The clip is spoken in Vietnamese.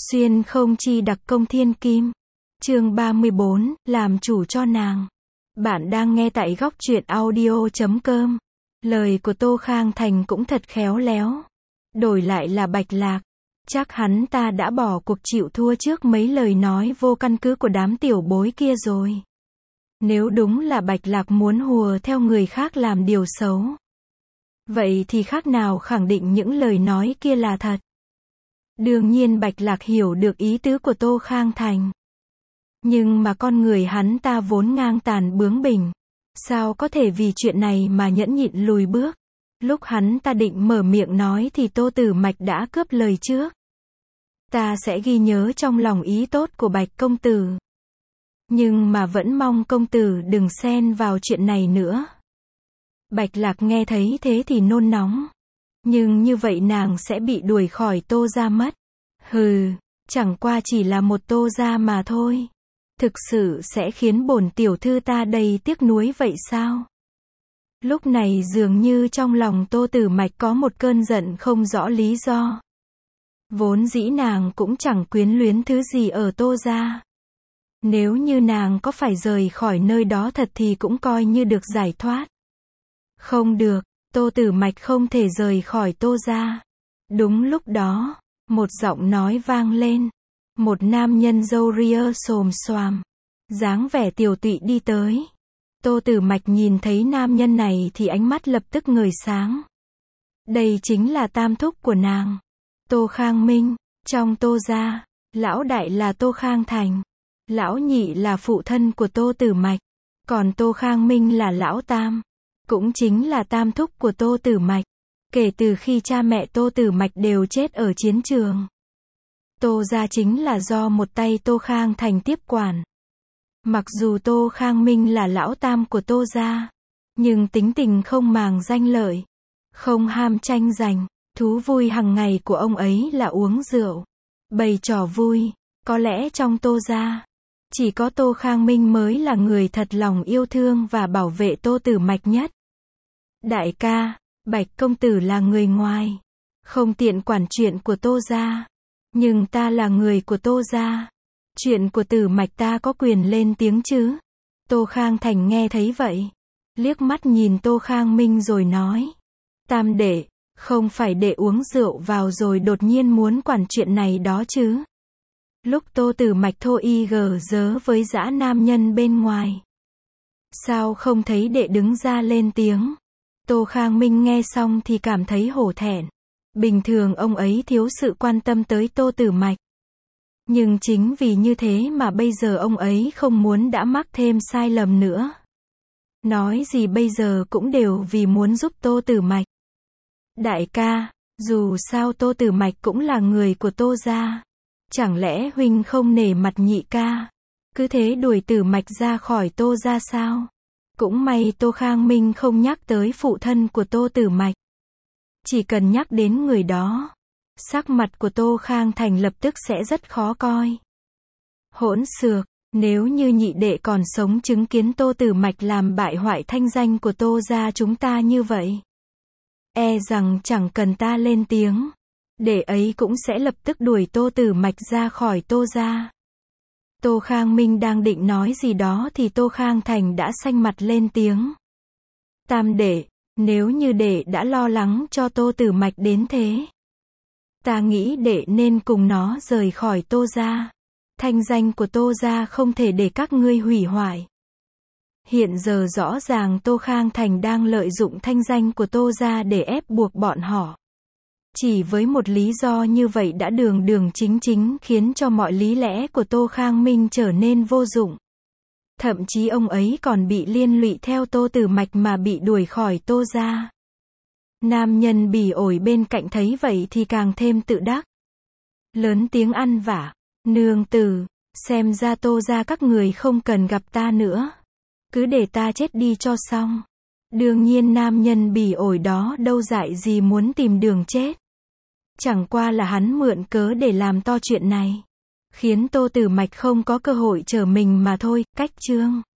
Xuyên không chi đặc công thiên kim. Chương 34, làm chủ cho nàng. Bạn đang nghe tại góc truyện audio.com. Lời của Tô Khang Thành cũng thật khéo léo. Đổi lại là Bạch Lạc. Chắc hắn ta đã bỏ cuộc chịu thua trước mấy lời nói vô căn cứ của đám tiểu bối kia rồi. Nếu đúng là Bạch Lạc muốn hùa theo người khác làm điều xấu, vậy thì khác nào khẳng định những lời nói kia là thật. Đương nhiên Bạch Lạc hiểu được ý tứ của Tô Khang Thành. Nhưng mà con người hắn ta vốn ngang tàn bướng bỉnh. Sao có thể vì chuyện này mà nhẫn nhịn lùi bước. Lúc hắn ta định mở miệng nói thì Tô Tử Mạch đã cướp lời trước. Ta sẽ ghi nhớ trong lòng ý tốt của Bạch công tử. Nhưng mà vẫn mong công tử đừng xen vào chuyện này nữa. Bạch Lạc nghe thấy thế thì nôn nóng. Nhưng như vậy nàng sẽ bị đuổi khỏi Tô gia mất. Hừ, chẳng qua chỉ là một Tô gia mà thôi. Thực sự sẽ khiến bổn tiểu thư ta đầy tiếc nuối vậy sao? Lúc này dường như trong lòng Tô Tử Mạch có một cơn giận không rõ lý do. Vốn dĩ nàng cũng chẳng quyến luyến thứ gì ở Tô gia. Nếu như nàng có phải rời khỏi nơi đó thật thì cũng coi như được giải thoát. Không được, Tô Tử Mạch không thể rời khỏi Tô gia. Đúng lúc đó, một giọng nói vang lên. Một nam nhân râu ria xồm xoàm, dáng vẻ tiều tụy đi tới. Tô Tử Mạch nhìn thấy nam nhân này thì ánh mắt lập tức ngời sáng. Đây chính là tam thúc của nàng, Tô Khang Minh. Trong Tô gia, lão đại là Tô Khang Thành, lão nhị là phụ thân của Tô Tử Mạch, còn Tô Khang Minh là lão tam, cũng chính là tam thúc của Tô Tử Mạch. Kể từ khi cha mẹ Tô Tử Mạch đều chết ở chiến trường, Tô gia chính là do một tay Tô Khang Thành tiếp quản. Mặc dù Tô Khang Minh là lão tam của Tô gia, nhưng tính tình không màng danh lợi, không ham tranh giành. Thú vui hàng ngày của ông ấy là uống rượu, bày trò vui. Có lẽ trong Tô gia, chỉ có Tô Khang Minh mới là người thật lòng yêu thương và bảo vệ Tô Tử Mạch nhất. Đại ca, Bạch công tử là người ngoài, không tiện quản chuyện của Tô gia. Nhưng ta là người của Tô gia. Chuyện của Tử Mạch ta có quyền lên tiếng chứ? Tô Khang Thành nghe thấy vậy, liếc mắt nhìn Tô Khang Minh rồi nói. Tam đệ, không phải đệ uống rượu vào rồi đột nhiên muốn quản chuyện này đó chứ? Lúc Tô Tử Mạch thô y gờ dớ với dã nam nhân bên ngoài, sao không thấy đệ đứng ra lên tiếng? Tô Khang Minh nghe xong thì cảm thấy hổ thẹn. Bình thường ông ấy thiếu sự quan tâm tới Tô Tử Mạch. Nhưng chính vì như thế mà bây giờ ông ấy không muốn đã mắc thêm sai lầm nữa. Nói gì bây giờ cũng đều vì muốn giúp Tô Tử Mạch. Đại ca, dù sao Tô Tử Mạch cũng là người của Tô gia. Chẳng lẽ huynh không nể mặt nhị ca, cứ thế đuổi Tử Mạch ra khỏi Tô gia sao? Cũng may Tô Khang Minh không nhắc tới phụ thân của Tô Tử Mạch. Chỉ cần nhắc đến người đó, sắc mặt của Tô Khang Thành lập tức sẽ rất khó coi. Hỗn xược, nếu như nhị đệ còn sống chứng kiến Tô Tử Mạch làm bại hoại thanh danh của Tô gia chúng ta như vậy, e rằng chẳng cần ta lên tiếng, đệ ấy cũng sẽ lập tức đuổi Tô Tử Mạch ra khỏi Tô gia. Tô Khang Minh đang định nói gì đó thì Tô Khang Thành đã xanh mặt lên tiếng. Tam đệ, nếu như đệ đã lo lắng cho Tô Tử Mạch đến thế, ta nghĩ đệ nên cùng nó rời khỏi Tô gia. Thanh danh của Tô gia không thể để các ngươi hủy hoại. Hiện giờ rõ ràng Tô Khang Thành đang lợi dụng thanh danh của Tô gia để ép buộc bọn họ. Chỉ với một lý do như vậy đã đường đường chính chính khiến cho mọi lý lẽ của Tô Khang Minh trở nên vô dụng. Thậm chí ông ấy còn bị liên lụy theo Tô Tử Mạch mà bị đuổi khỏi Tô gia. Nam nhân bỉ ổi bên cạnh thấy vậy thì càng thêm tự đắc. Lớn tiếng ăn vả. Nương tử, xem ra Tô gia các người không cần gặp ta nữa. Cứ để ta chết đi cho xong. Đương nhiên nam nhân bỉ ổi đó đâu dại gì muốn tìm đường chết. Chẳng qua là hắn mượn cớ để làm to chuyện này, khiến Tô Tử Mạch không có cơ hội trở mình mà thôi. Cách chương